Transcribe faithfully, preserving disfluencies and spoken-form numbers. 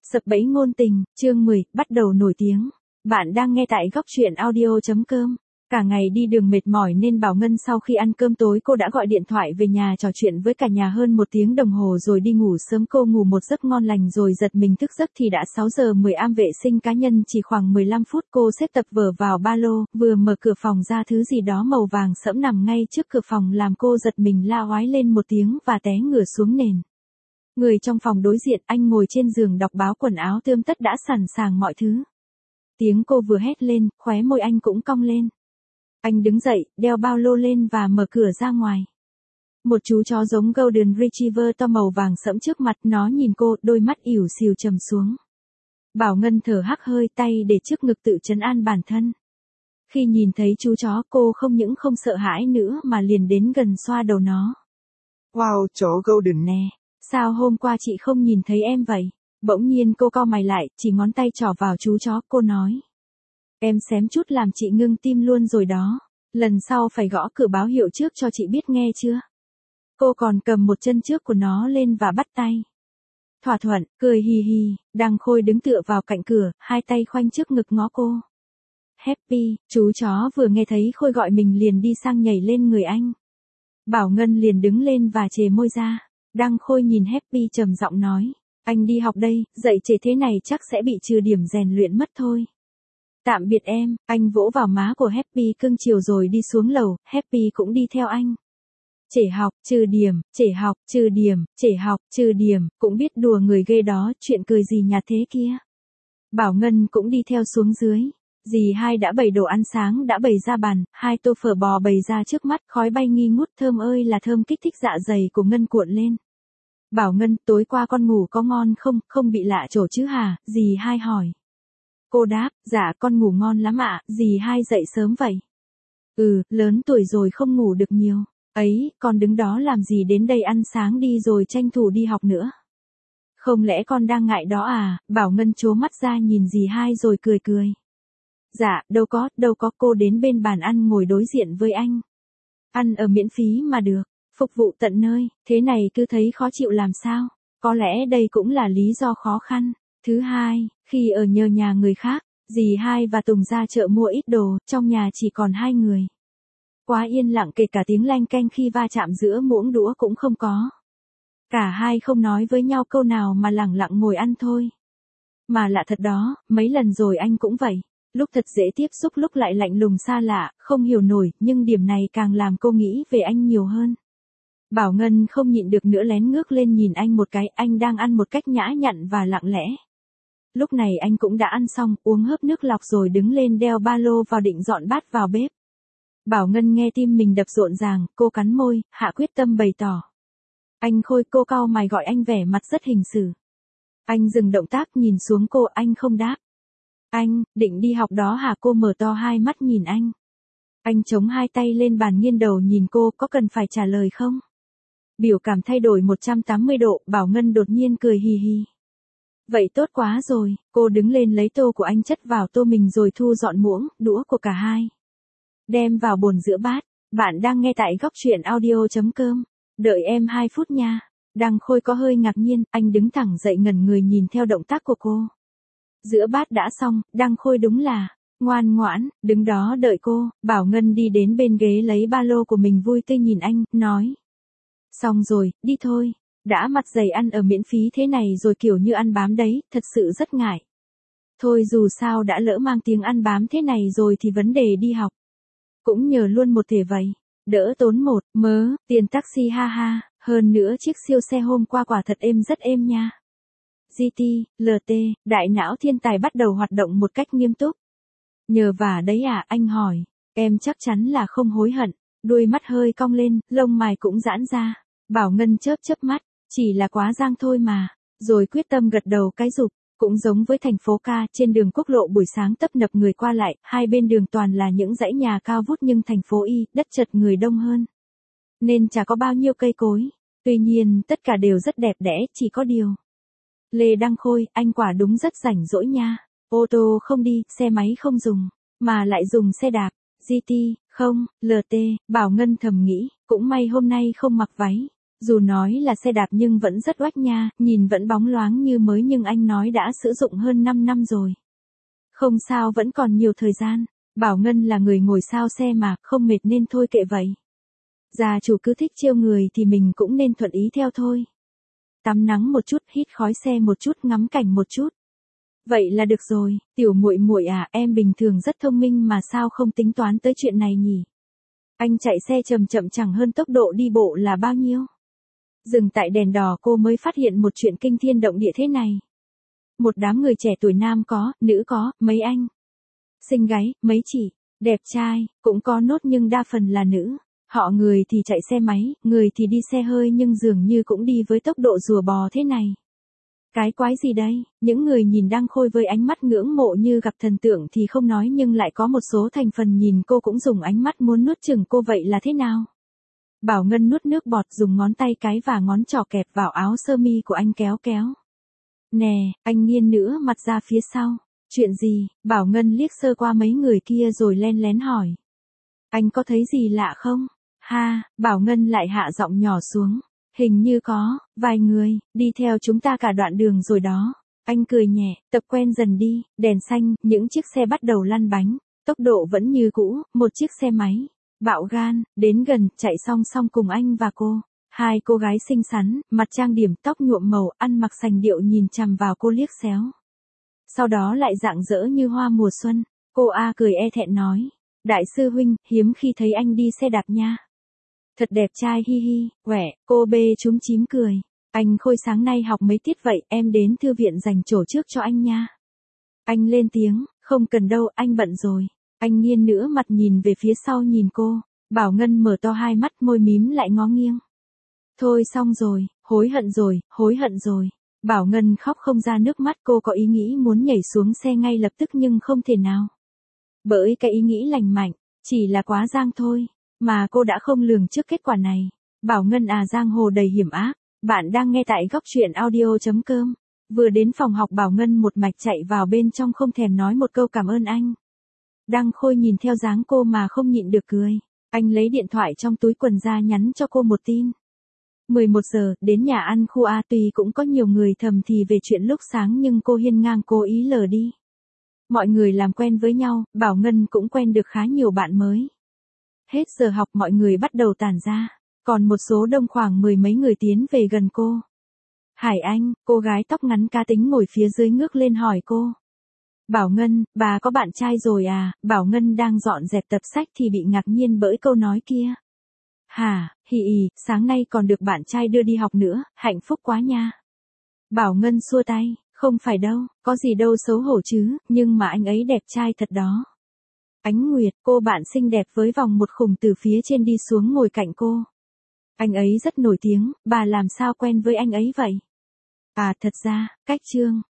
Sập bẫy ngôn tình, chương mười, bắt đầu nổi tiếng. Bạn đang nghe tại góc truyện audio chấm com. Cả ngày đi đường mệt mỏi nên Bảo Ngân sau khi ăn cơm tối cô đã gọi điện thoại về nhà trò chuyện với cả nhà hơn một tiếng đồng hồ rồi đi ngủ sớm. Cô ngủ một giấc ngon lành rồi giật mình thức giấc thì đã sáu giờ mười. Am vệ sinh cá nhân chỉ khoảng mười lăm phút. Cô xếp tập vở vào ba lô, vừa mở cửa phòng ra thứ gì đó màu vàng sẫm nằm ngay trước cửa phòng làm cô giật mình la oái lên một tiếng và té ngửa xuống nền. Người trong phòng đối diện, anh ngồi trên giường đọc báo, quần áo tươm tất đã sẵn sàng mọi thứ. Tiếng cô vừa hét lên, khóe môi anh cũng cong lên. Anh đứng dậy, đeo ba lô lên và mở cửa ra ngoài. Một chú chó giống Golden Retriever to màu vàng sẫm trước mặt, nó nhìn cô, đôi mắt ỉu xìu trầm xuống. Bảo Ngân thở hắt hơi, tay để trước ngực tự trấn an bản thân. Khi nhìn thấy chú chó, cô không những không sợ hãi nữa mà liền đến gần xoa đầu nó. Wow, chó Golden nè. Sao hôm qua chị không nhìn thấy em vậy? Bỗng nhiên cô cau mày lại, chỉ ngón tay trỏ vào chú chó, cô nói. Em xém chút làm chị ngưng tim luôn rồi đó. Lần sau phải gõ cửa báo hiệu trước cho chị biết nghe chưa? Cô còn cầm một chân trước của nó lên và bắt tay. Thỏa thuận, cười hì hì, Đăng Khôi đứng tựa vào cạnh cửa, hai tay khoanh trước ngực ngó cô. Happy, chú chó vừa nghe thấy Khôi gọi mình liền đi sang nhảy lên người anh. Bảo Ngân liền đứng lên và chề môi ra. Đăng Khôi nhìn Happy trầm giọng nói, anh đi học đây, dậy trễ thế này chắc sẽ bị trừ điểm rèn luyện mất thôi. Tạm biệt em, anh vỗ vào má của Happy cưng chiều rồi đi xuống lầu, Happy cũng đi theo anh. Trễ học, trừ điểm, trễ học, trừ điểm, trễ học, trừ điểm, cũng biết đùa người ghê đó, chuyện cười gì nhạt thế kia. Bảo Ngân cũng đi theo xuống dưới. Dì hai đã bày đồ ăn sáng đã bày ra bàn, hai tô phở bò bày ra trước mắt, khói bay nghi ngút, thơm ơi là thơm kích thích dạ dày của Ngân cuộn lên. Bảo Ngân, tối qua con ngủ có ngon không, không bị lạ chỗ chứ hả, dì hai hỏi. Cô đáp, dạ con ngủ ngon lắm ạ, dì hai dậy sớm vậy. Ừ, lớn tuổi rồi không ngủ được nhiều. Ấy, con đứng đó làm gì đến đây ăn sáng đi rồi tranh thủ đi học nữa. Không lẽ con đang ngại đó à, Bảo Ngân trố mắt ra nhìn dì hai rồi cười cười. Dạ, đâu có, đâu có, cô đến bên bàn ăn ngồi đối diện với anh. Ăn ở miễn phí mà được, phục vụ tận nơi, thế này cứ thấy khó chịu làm sao, có lẽ đây cũng là lý do khó khăn. Thứ hai, khi ở nhờ nhà người khác, dì hai và Tùng ra chợ mua ít đồ, trong nhà chỉ còn hai người. Quá yên lặng, kể cả tiếng lanh canh khi va chạm giữa muỗng đũa cũng không có. Cả hai không nói với nhau câu nào mà lẳng lặng ngồi ăn thôi. Mà lạ thật đó, mấy lần rồi anh cũng vậy. Lúc thật dễ tiếp xúc lúc lại lạnh lùng xa lạ, không hiểu nổi, nhưng điểm này càng làm cô nghĩ về anh nhiều hơn. Bảo Ngân không nhịn được nữa lén ngước lên nhìn anh một cái, anh đang ăn một cách nhã nhặn và lặng lẽ. Lúc này anh cũng đã ăn xong, uống hớp nước lọc rồi đứng lên đeo ba lô vào định dọn bát vào bếp. Bảo Ngân nghe tim mình đập rộn ràng, cô cắn môi, hạ quyết tâm bày tỏ. Anh Khôi, cô cau mày gọi anh vẻ mặt rất hình xử. Anh dừng động tác nhìn xuống cô, anh không đáp. Anh, định đi học đó hả? Cô mở to hai mắt nhìn anh. Anh chống hai tay lên bàn nghiêng đầu nhìn cô, có cần phải trả lời không? Biểu cảm thay đổi một trăm tám mươi độ, Bảo Ngân đột nhiên cười hì hì. Vậy tốt quá rồi, cô đứng lên lấy tô của anh chất vào tô mình rồi thu dọn muỗng, đũa của cả hai. Đem vào bồn rửa bát, bạn đang nghe tại góc truyện audio chấm com. Đợi em hai phút nha. Đăng Khôi có hơi ngạc nhiên, anh đứng thẳng dậy ngẩn người nhìn theo động tác của cô. Rửa bát đã xong, Đăng Khôi đúng là ngoan ngoãn, đứng đó đợi cô. Bảo Ngân đi đến bên ghế lấy ba lô của mình vui tươi nhìn anh, nói. Xong rồi, đi thôi. Đã mặt dày ăn ở miễn phí thế này rồi kiểu như ăn bám đấy, thật sự rất ngại. Thôi dù sao đã lỡ mang tiếng ăn bám thế này rồi thì vấn đề đi học. Cũng nhờ luôn một thể vậy. Đỡ tốn một, mớ, tiền taxi ha ha, hơn nữa chiếc siêu xe hôm qua quả thật êm rất êm nha. giê tê, lờ tê, đại não thiên tài bắt đầu hoạt động một cách nghiêm túc. Nhờ vả đấy à, anh hỏi, em chắc chắn là không hối hận, đuôi mắt hơi cong lên, lông mày cũng giãn ra. Bảo Ngân chớp chớp mắt, chỉ là quá giang thôi mà, rồi quyết tâm gật đầu cái rụp. Cũng giống với thành phố ca, trên đường quốc lộ buổi sáng tấp nập người qua lại, hai bên đường toàn là những dãy nhà cao vút nhưng thành phố Y, đất chật người đông hơn. Nên chả có bao nhiêu cây cối. Tuy nhiên, tất cả đều rất đẹp đẽ, chỉ có điều. Lê Đăng Khôi, anh quả đúng rất rảnh rỗi nha. Ô tô không đi, xe máy không dùng, mà lại dùng xe đạp. giê tê, không, lờ tê, Bảo Ngân thầm nghĩ, cũng may hôm nay không mặc váy. Dù nói là xe đạp nhưng vẫn rất oách nha, nhìn vẫn bóng loáng như mới nhưng anh nói đã sử dụng hơn năm năm rồi. Không sao, vẫn còn nhiều thời gian. Bảo Ngân là người ngồi sau xe mà, không mệt nên thôi kệ vậy. Gia chủ cứ thích trêu người thì mình cũng nên thuận ý theo thôi. Tắm nắng một chút, hít khói xe một chút, ngắm cảnh một chút. Vậy là được rồi, tiểu muội muội à, em bình thường rất thông minh mà sao không tính toán tới chuyện này nhỉ? Anh chạy xe chậm chậm chẳng hơn tốc độ đi bộ là bao nhiêu. Dừng tại đèn đỏ cô mới phát hiện một chuyện kinh thiên động địa thế này. Một đám người trẻ tuổi nam có, nữ có, mấy anh. Xinh gái, mấy chị, đẹp trai, cũng có nốt nhưng đa phần là nữ. Họ người thì chạy xe máy, người thì đi xe hơi nhưng dường như cũng đi với tốc độ rùa bò thế này. Cái quái gì đây, những người nhìn Đăng Khôi với ánh mắt ngưỡng mộ như gặp thần tượng thì không nói nhưng lại có một số thành phần nhìn cô cũng dùng ánh mắt muốn nuốt chửng cô, vậy là thế nào? Bảo Ngân nuốt nước bọt, dùng ngón tay cái và ngón trỏ kẹp vào áo sơ mi của anh kéo kéo. Nè, anh nghiêng nữa mặt ra phía sau. Chuyện gì? Bảo Ngân liếc sơ qua mấy người kia rồi len lén hỏi. Anh có thấy gì lạ không? Ha, Bảo Ngân lại hạ giọng nhỏ xuống. Hình như có, vài người, đi theo chúng ta cả đoạn đường rồi đó. Anh cười nhẹ, tập quen dần đi, đèn xanh, những chiếc xe bắt đầu lăn bánh. Tốc độ vẫn như cũ, một chiếc xe máy. Bạo gan, đến gần, chạy song song cùng anh và cô. Hai cô gái xinh xắn, mặt trang điểm, tóc nhuộm màu, ăn mặc sành điệu nhìn chằm vào cô liếc xéo. Sau đó lại rạng rỡ như hoa mùa xuân. Cô A cười e thẹn nói. Đại sư huynh, hiếm khi thấy anh đi xe đạp nha. Thật đẹp trai, hi hi, quẻ, cô bê chúm chím cười. Anh Khôi sáng nay học mấy tiết vậy, em đến thư viện dành chỗ trước cho anh nha. Anh lên tiếng, không cần đâu, anh bận rồi. Anh nghiêng nữa mặt nhìn về phía sau nhìn cô. Bảo Ngân mở to hai mắt, môi mím lại ngó nghiêng. Thôi xong rồi, hối hận rồi, hối hận rồi. Bảo Ngân khóc không ra nước mắt, cô có ý nghĩ muốn nhảy xuống xe ngay lập tức nhưng không thể nào. Bởi cái ý nghĩ lành mạnh, chỉ là quá giang thôi. Mà cô đã không lường trước kết quả này. Bảo Ngân à, giang hồ đầy hiểm ác. Bạn đang nghe tại góc truyện audio chấm com. Vừa đến phòng học Bảo Ngân một mạch chạy vào bên trong không thèm nói một câu cảm ơn anh. Đăng Khôi nhìn theo dáng cô mà không nhịn được cười. Anh lấy điện thoại trong túi quần ra nhắn cho cô một tin. mười một giờ, đến nhà ăn khu A, tuy cũng có nhiều người thầm thì về chuyện lúc sáng nhưng cô hiên ngang cố ý lờ đi. Mọi người làm quen với nhau, Bảo Ngân cũng quen được khá nhiều bạn mới. Hết giờ học mọi người bắt đầu tản ra, còn một số đông khoảng mười mấy người tiến về gần cô. Hải Anh, cô gái tóc ngắn cá tính ngồi phía dưới ngước lên hỏi cô. Bảo Ngân, bà có bạn trai rồi à? Bảo Ngân đang dọn dẹp tập sách thì bị ngạc nhiên bởi câu nói kia. Hả, hì ì, sáng nay còn được bạn trai đưa đi học nữa, hạnh phúc quá nha. Bảo Ngân xua tay, không phải đâu, có gì đâu xấu hổ chứ, nhưng mà anh ấy đẹp trai thật đó. Ánh Nguyệt, cô bạn xinh đẹp với vòng một khủng từ phía trên đi xuống ngồi cạnh cô. Anh ấy rất nổi tiếng, bà làm sao quen với anh ấy vậy? À thật ra, cách Trương,